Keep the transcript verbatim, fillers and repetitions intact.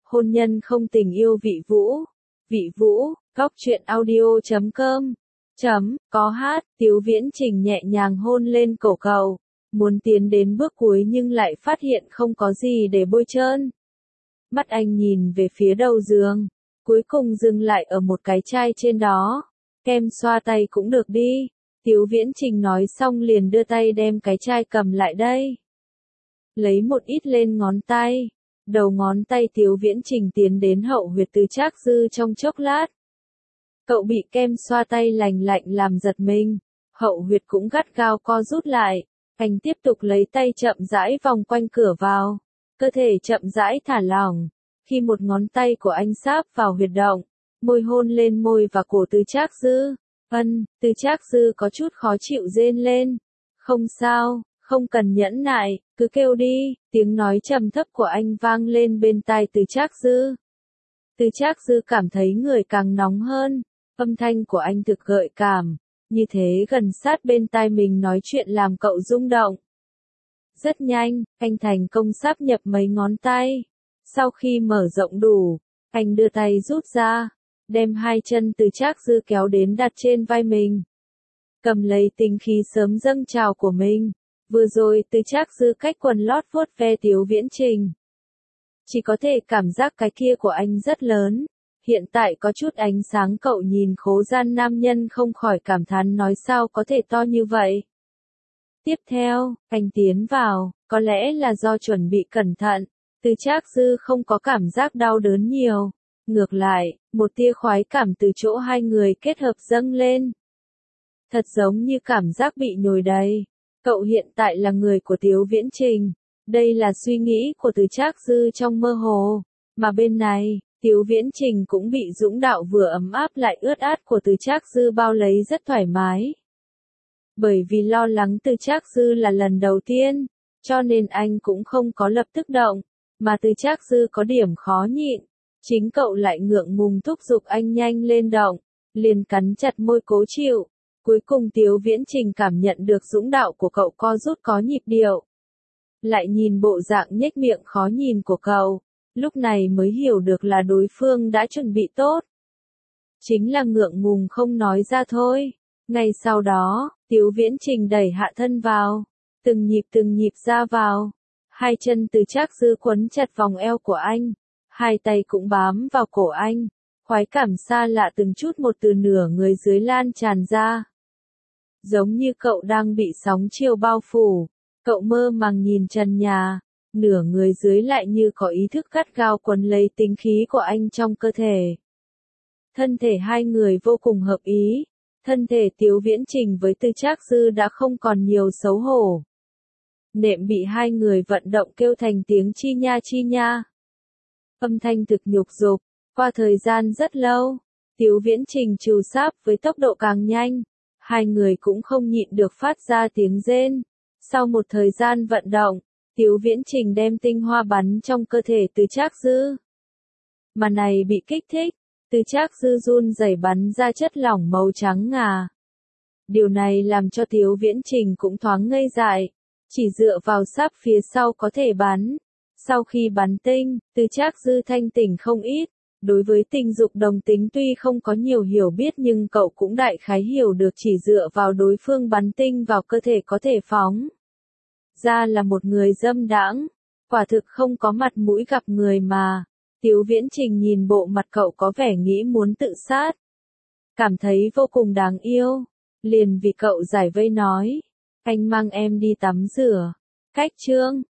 hôn nhân không tình yêu vị Vũ. Vị Vũ, góc truyện audio chấm com. Chấm, có hát, Tiếu Viễn Trình nhẹ nhàng hôn lên cổ cậu, muốn tiến đến bước cuối nhưng lại phát hiện không có gì để bôi trơn. Mắt anh nhìn về phía đầu giường, cuối cùng dừng lại ở một cái chai trên đó. Kem xoa tay cũng được đi. Tiếu Viễn Trình nói xong liền đưa tay đem cái chai cầm lại đây. Lấy một ít lên ngón tay. Đầu ngón tay Tiếu Viễn Trình tiến đến hậu huyệt Từ Trác Dư trong chốc lát. Cậu bị kem xoa tay lành lạnh làm giật mình. Hậu huyệt cũng gắt gao co rút lại. Anh tiếp tục lấy tay chậm rãi vòng quanh cửa vào. Cơ thể chậm rãi thả lỏng. Khi một ngón tay của anh sáp vào huyệt động, môi hôn lên môi và cổ Từ Trác Dư. Ân, Từ Trác Dư có chút khó chịu rên lên. Không sao, không cần nhẫn nại, cứ kêu đi. Tiếng nói trầm thấp của anh vang lên bên tai Từ Trác Dư. Từ Trác Dư cảm thấy người càng nóng hơn. Âm thanh của anh thực gợi cảm, như thế gần sát bên tai mình nói chuyện làm cậu rung động. Rất nhanh, anh thành công sáp nhập mấy ngón tay. Sau khi mở rộng đủ, anh đưa tay rút ra, đem hai chân Từ Trác Dư kéo đến đặt trên vai mình. Cầm lấy tinh khí sớm dâng trào của mình. Vừa rồi Từ Trác Dư cách quần lót vuốt ve Tiếu Viễn Trình. Chỉ có thể cảm giác cái kia của anh rất lớn. Hiện tại có chút ánh sáng, cậu nhìn khố gian nam nhân không khỏi cảm thán nói sao có thể to như vậy. Tiếp theo, anh tiến vào, có lẽ là do chuẩn bị cẩn thận, Từ Trác Dư không có cảm giác đau đớn nhiều. Ngược lại, một tia khoái cảm từ chỗ hai người kết hợp dâng lên. Thật giống như cảm giác bị nhồi đầy. Cậu hiện tại là người của Tiếu Viễn Trình. Đây là suy nghĩ của Từ Trác Dư trong mơ hồ. Mà bên này, Tiếu Viễn Trình cũng bị dũng đạo vừa ấm áp lại ướt át của Từ Trác Dư bao lấy rất thoải mái. Bởi vì lo lắng Từ Trác Dư là lần đầu tiên, cho nên anh cũng không có lập tức động, mà Từ Trác Dư có điểm khó nhịn. Chính cậu lại ngượng ngùng thúc giục anh nhanh lên động, liền cắn chặt môi cố chịu. Cuối cùng Tiếu Viễn Trình cảm nhận được dũng đạo của cậu co rút có nhịp điệu. Lại nhìn bộ dạng nhếch miệng khó nhìn của cậu, lúc này mới hiểu được là đối phương đã chuẩn bị tốt. Chính là ngượng ngùng không nói ra thôi. Ngay sau đó, Tiếu Viễn Trình đẩy hạ thân vào, từng nhịp từng nhịp ra vào. Hai chân Từ Trác Dư quấn chặt vòng eo của anh, hai tay cũng bám vào cổ anh. Khoái cảm xa lạ từng chút một từ nửa người dưới lan tràn ra. Giống như cậu đang bị sóng chiều bao phủ, cậu mơ màng nhìn trần nhà, nửa người dưới lại như có ý thức gắt gao quấn lấy tính khí của anh trong cơ thể. Thân thể hai người vô cùng hợp ý, thân thể Tiếu Viễn Trình với Từ Trác Dư đã không còn nhiều xấu hổ. Nệm bị hai người vận động kêu thành tiếng chi nha chi nha. Âm thanh thực nhục dục, qua thời gian rất lâu, Tiếu Viễn Trình trù sáp với tốc độ càng nhanh. Hai người cũng không nhịn được phát ra tiếng rên. Sau một thời gian vận động, Tiếu Viễn Trình đem tinh hoa bắn trong cơ thể Từ Trác Dư. Mà này bị kích thích, Từ Trác Dư run rẩy bắn ra chất lỏng màu trắng ngà. Điều này làm cho Tiếu Viễn Trình cũng thoáng ngây dại, chỉ dựa vào sáp phía sau có thể bắn. Sau khi bắn tinh, Từ Trác Dư thanh tỉnh không ít. Đối với tình dục đồng tính tuy không có nhiều hiểu biết nhưng cậu cũng đại khái hiểu được chỉ dựa vào đối phương bắn tinh vào cơ thể có thể phóng ra là một người dâm đãng, quả thực không có mặt mũi gặp người mà. Tiếu Viễn Trình nhìn bộ mặt cậu có vẻ nghĩ muốn tự sát, cảm thấy vô cùng đáng yêu, liền vì cậu giải vây nói, anh mang em đi tắm rửa. Cách chương